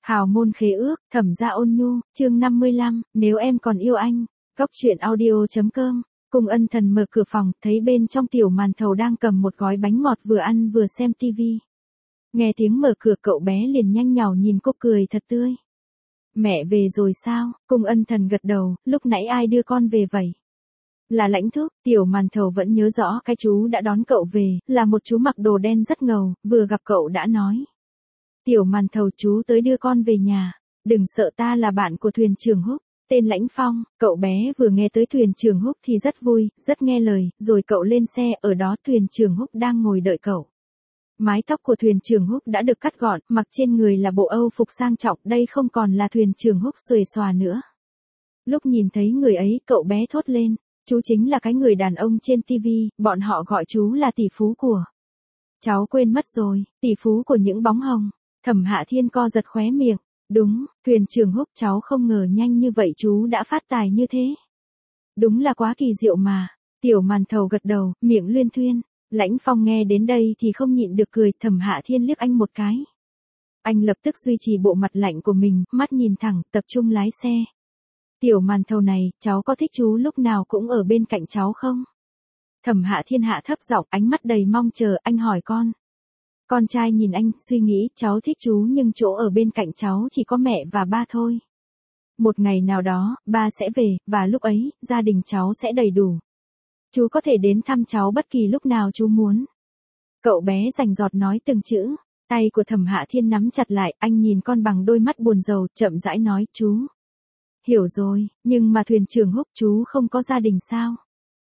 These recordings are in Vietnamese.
Hào môn khế ước, Thẩm gia ôn nhu, chương 55, nếu em còn yêu anh. Góc truyện audio.com. Cung Ân Thần mở cửa phòng, thấy bên trong Tiểu Màn Thầu đang cầm một gói bánh ngọt vừa ăn vừa xem tivi. Nghe tiếng mở cửa cậu bé liền nhanh nhảu nhìn cô cười thật tươi. Mẹ về rồi sao? Cung Ân Thần gật đầu, lúc nãy ai đưa con về vậy? Là Lãnh Thúc. Tiểu Màn Thầu vẫn nhớ rõ cái chú đã đón cậu về, là một chú mặc đồ đen rất ngầu, vừa gặp cậu đã nói. Tiểu Màn Thầu, chú tới đưa con về nhà. Đừng sợ, ta là bạn của thuyền trưởng Húc, tên Lãnh Phong. Cậu bé vừa nghe tới thuyền trưởng Húc thì rất vui, rất nghe lời, rồi cậu lên xe, ở đó thuyền trưởng Húc đang ngồi đợi cậu. Mái tóc của thuyền trưởng Húc đã được cắt gọn, mặc trên người là bộ Âu phục sang trọng, đây không còn là thuyền trưởng Húc xuề xòa nữa. Lúc nhìn thấy người ấy, cậu bé thốt lên, chú chính là cái người đàn ông trên tivi, bọn họ gọi chú là tỷ phú của. Cháu quên mất rồi, tỷ phú của những bóng hồng. Thẩm Hạ Thiên co giật khóe miệng, đúng, thuyền trưởng Húc, cháu không ngờ nhanh như vậy chú đã phát tài như thế. Đúng là quá kỳ diệu mà. Tiểu Màn Thầu gật đầu, miệng luyên thuyên. Lãnh Phong nghe đến đây thì không nhịn được cười, Thẩm Hạ Thiên liếc anh một cái. Anh lập tức duy trì bộ mặt lạnh của mình, mắt nhìn thẳng, tập trung lái xe. Tiểu Màn Thầu này, cháu có thích chú lúc nào cũng ở bên cạnh cháu không? Thẩm Hạ Thiên hạ thấp giọng, ánh mắt đầy mong chờ, anh hỏi con. Con trai nhìn anh, suy nghĩ, cháu thích chú nhưng chỗ ở bên cạnh cháu chỉ có mẹ và ba thôi. Một ngày nào đó, ba sẽ về, và lúc ấy, gia đình cháu sẽ đầy đủ. Chú có thể đến thăm cháu bất kỳ lúc nào chú muốn. Cậu bé rành rọt nói từng chữ, tay của Thẩm Hạ Thiên nắm chặt lại, anh nhìn con bằng đôi mắt buồn rầu, chậm rãi nói, chú. Hiểu rồi, nhưng mà thuyền trưởng Húc, chú không có gia đình sao?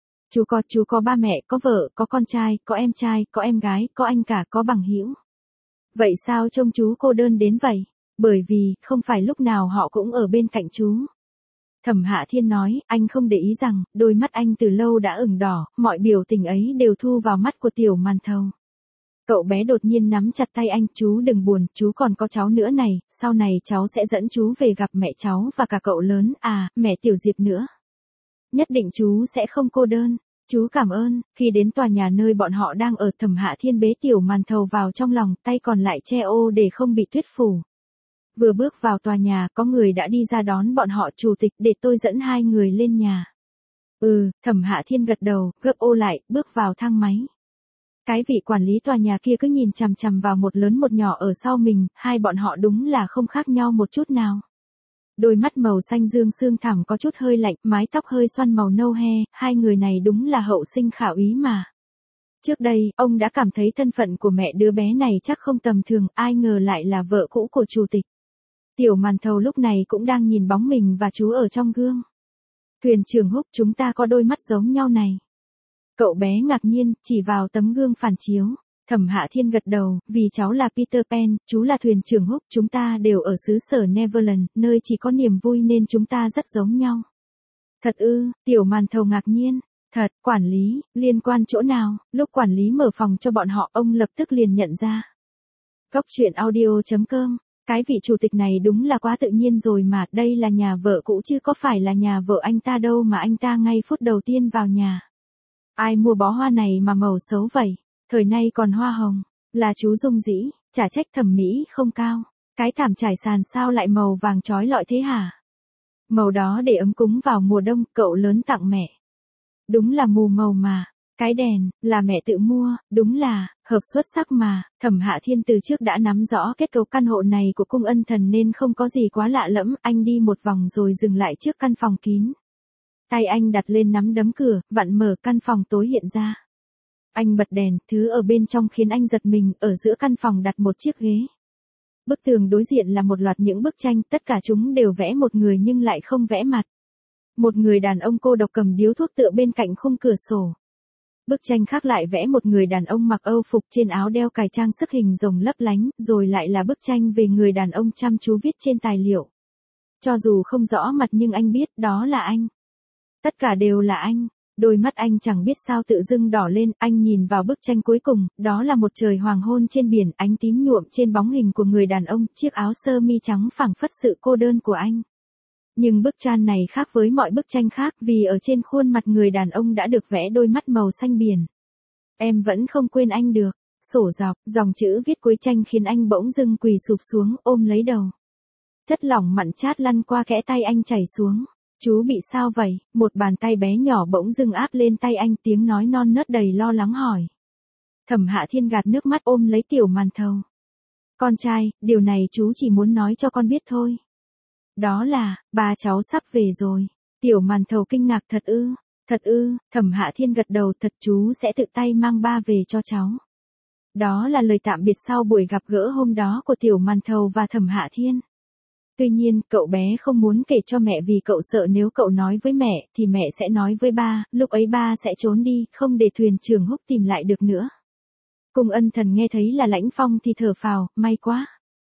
Chú có ba mẹ, có vợ, có con trai, có em trai, có em gái, có anh cả, có bằng hữu. Vậy sao trông chú cô đơn đến vậy? Bởi vì, không phải lúc nào họ cũng ở bên cạnh chú. Thẩm Hạ Thiên nói, anh không để ý rằng, đôi mắt anh từ lâu đã ửng đỏ, mọi biểu tình ấy đều thu vào mắt của Tiểu Màn Thầu. Cậu bé đột nhiên nắm chặt tay anh, chú đừng buồn, chú còn có cháu nữa này, sau này cháu sẽ dẫn chú về gặp mẹ cháu và cả cậu lớn, mẹ Tiểu Diệp nữa. Nhất định chú sẽ không cô đơn. Chú cảm ơn. Khi đến tòa nhà nơi bọn họ đang ở, Thẩm Hạ Thiên bế Tiểu Màn Thầu vào trong lòng, tay còn lại che ô để không bị tuyết phủ. Vừa bước vào tòa nhà, có người đã đi ra đón bọn họ, chủ tịch, để tôi dẫn hai người lên nhà. Thẩm Hạ Thiên gật đầu, gấp ô lại, bước vào thang máy. Cái vị quản lý tòa nhà kia cứ nhìn chằm chằm vào một lớn một nhỏ ở sau mình, hai bọn họ đúng là không khác nhau một chút nào. Đôi mắt màu xanh dương sương thẳm có chút hơi lạnh, mái tóc hơi xoăn màu nâu he, hai người này đúng là hậu sinh khả úy mà. Trước đây, ông đã cảm thấy thân phận của mẹ đứa bé này chắc không tầm thường, ai ngờ lại là vợ cũ của chủ tịch. Tiểu Màn Thầu lúc này cũng đang nhìn bóng mình và chú ở trong gương. Thuyền trưởng Húc, chúng ta có đôi mắt giống nhau này. Cậu bé ngạc nhiên, chỉ vào tấm gương phản chiếu. Thẩm Hạ Thiên gật đầu, vì cháu là Peter Pan, chú là thuyền trưởng Húc, chúng ta đều ở xứ sở Neverland, nơi chỉ có niềm vui nên chúng ta rất giống nhau. Thật ư? Tiểu Màn Thầu ngạc nhiên. Thật, quản lý, liên quan chỗ nào? Lúc quản lý mở phòng cho bọn họ, ông lập tức liền nhận ra. Góc truyện audio.com. Cái vị chủ tịch này đúng là quá tự nhiên rồi mà, đây là nhà vợ cũ chứ có phải là nhà vợ anh ta đâu mà anh ta ngay phút đầu tiên vào nhà. Ai mua bó hoa này mà màu xấu vậy? Thời nay còn hoa hồng. Là chú Dung Dĩ, chả trách thẩm mỹ không cao. Cái thảm trải sàn sao lại màu vàng chói lọi thế hả? Màu đó để ấm cúng vào mùa đông, cậu lớn tặng mẹ. Đúng là mù màu mà. Cái đèn, là mẹ tự mua, đúng là, hợp xuất sắc mà. Thẩm Hạ Thiên từ trước đã nắm rõ kết cấu căn hộ này của Cung Ân Thần nên không có gì quá lạ lẫm, anh đi một vòng rồi dừng lại trước căn phòng kín. Tay anh đặt lên nắm đấm cửa, vặn mở, căn phòng tối hiện ra. Anh bật đèn, thứ ở bên trong khiến anh giật mình, ở giữa căn phòng đặt một chiếc ghế. Bức tường đối diện là một loạt những bức tranh, tất cả chúng đều vẽ một người nhưng lại không vẽ mặt. Một người đàn ông cô độc cầm điếu thuốc tựa bên cạnh khung cửa sổ. Bức tranh khác lại vẽ một người đàn ông mặc Âu phục, trên áo đeo cài trang sức hình rồng lấp lánh, rồi lại là bức tranh về người đàn ông chăm chú viết trên tài liệu. Cho dù không rõ mặt nhưng anh biết đó là anh. Tất cả đều là anh. Đôi mắt anh chẳng biết sao tự dưng đỏ lên, anh nhìn vào bức tranh cuối cùng, đó là một trời hoàng hôn trên biển, ánh tím nhuộm trên bóng hình của người đàn ông, chiếc áo sơ mi trắng phảng phất sự cô đơn của anh. Nhưng bức tranh này khác với mọi bức tranh khác vì ở trên khuôn mặt người đàn ông đã được vẽ đôi mắt màu xanh biển. Em vẫn không quên anh được. Sổ dọc, dòng chữ viết cuối tranh khiến anh bỗng dưng quỳ sụp xuống ôm lấy đầu. Chất lỏng mặn chát lăn qua kẽ tay anh chảy xuống. Chú bị sao vậy? Một bàn tay bé nhỏ bỗng dưng áp lên tay anh, tiếng nói non nớt đầy lo lắng hỏi. Thẩm Hạ Thiên gạt nước mắt ôm lấy tiểu màn thầu. Con trai, điều này chú chỉ muốn nói cho con biết thôi. Đó là, ba cháu sắp về rồi. Tiểu màn thầu kinh ngạc. Thật ư? Thật ư? Thẩm Hạ Thiên gật đầu. Thật, chú sẽ tự tay mang ba về cho cháu. Đó là lời tạm biệt sau buổi gặp gỡ hôm đó của tiểu màn thầu và Thẩm Hạ Thiên. Tuy nhiên, cậu bé không muốn kể cho mẹ vì cậu sợ nếu cậu nói với mẹ thì mẹ sẽ nói với ba, lúc ấy ba sẽ trốn đi, không để thuyền trưởng Húc tìm lại được nữa. Cung Ân Thần nghe thấy là Lãnh Phong thì thở phào, may quá.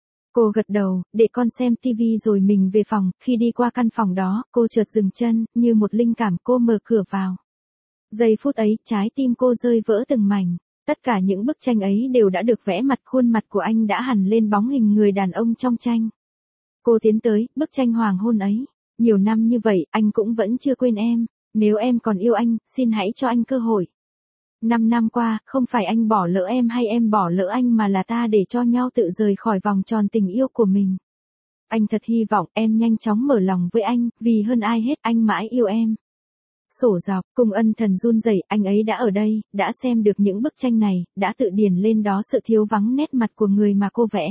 Cô gật đầu, để con xem tivi rồi mình về phòng. Khi đi qua căn phòng đó, cô chợt dừng chân, như một linh cảm cô mở cửa vào. Giây phút ấy, trái tim cô rơi vỡ từng mảnh. Tất cả những bức tranh ấy đều đã được vẽ mặt, khuôn mặt của anh đã hằn lên bóng hình người đàn ông trong tranh. Cô tiến tới, bức tranh hoàng hôn ấy. Nhiều năm như vậy, anh cũng vẫn chưa quên em. Nếu em còn yêu anh, xin hãy cho anh cơ hội. 5 năm qua, không phải anh bỏ lỡ em hay em bỏ lỡ anh mà là ta để cho nhau tự rời khỏi vòng tròn tình yêu của mình. Anh thật hy vọng em nhanh chóng mở lòng với anh, vì hơn ai hết anh mãi yêu em. Sổ dọc, Cung Ân Thần run rẩy, anh ấy đã ở đây, đã xem được những bức tranh này, đã tự điền lên đó sự thiếu vắng nét mặt của người mà cô vẽ.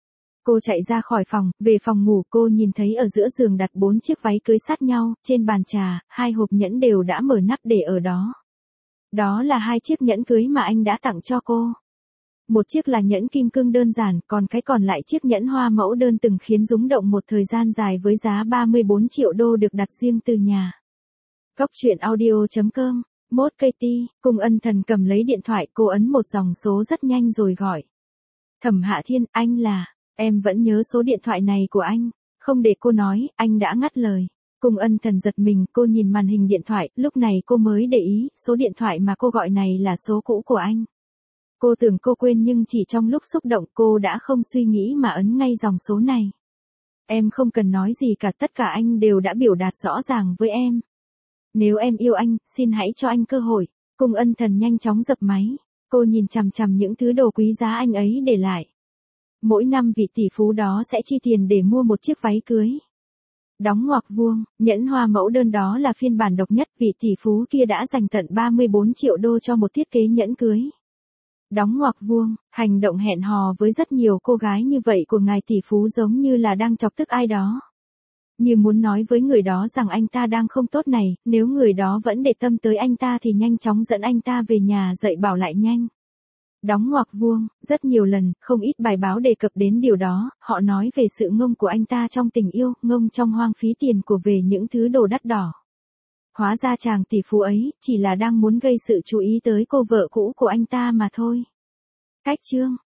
Cô chạy ra khỏi phòng, về phòng ngủ. Cô nhìn thấy ở giữa giường đặt 4 chiếc váy cưới sát nhau, trên bàn trà, 2 hộp nhẫn đều đã mở nắp để ở đó. Đó là 2 chiếc nhẫn cưới mà anh đã tặng cho cô. Một chiếc là nhẫn kim cương đơn giản, còn cái còn lại chiếc nhẫn hoa mẫu đơn từng khiến rúng động một thời gian dài với giá 34 triệu đô được đặt riêng từ nhà. Góc truyện audio.com, Mốt Katie, Cung Ân Thần cầm lấy điện thoại, cô ấn một dòng số rất nhanh rồi gọi. Thẩm Hạ Thiên, anh là, em vẫn nhớ số điện thoại này của anh. Không để cô nói, anh đã ngắt lời. Cung Ân Thần giật mình, cô nhìn màn hình điện thoại, lúc này cô mới để ý, số điện thoại mà cô gọi này là số cũ của anh. Cô tưởng cô quên nhưng chỉ trong lúc xúc động cô đã không suy nghĩ mà ấn ngay dòng số này. Em không cần nói gì cả, tất cả anh đều đã biểu đạt rõ ràng với em. Nếu em yêu anh, xin hãy cho anh cơ hội. Cung Ân Thần nhanh chóng dập máy. Cô nhìn chằm chằm những thứ đồ quý giá anh ấy để lại. Mỗi năm vị tỷ phú đó sẽ chi tiền để mua một chiếc váy cưới. Đóng ngoặc vuông, nhẫn hoa mẫu đơn đó là phiên bản độc nhất, vị tỷ phú kia đã dành tận 34 triệu đô cho một thiết kế nhẫn cưới. Đóng ngoặc vuông, hành động hẹn hò với rất nhiều cô gái như vậy của ngài tỷ phú giống như là đang chọc tức ai đó. Như muốn nói với người đó rằng anh ta đang không tốt này, nếu người đó vẫn để tâm tới anh ta thì nhanh chóng dẫn anh ta về nhà dạy bảo lại nhanh. Đóng ngoặc vuông, rất nhiều lần, không ít bài báo đề cập đến điều đó, họ nói về sự ngông của anh ta trong tình yêu, ngông trong hoang phí tiền của về những thứ đồ đắt đỏ. Hóa ra chàng tỷ phú ấy, chỉ là đang muốn gây sự chú ý tới cô vợ cũ của anh ta mà thôi. Cách chương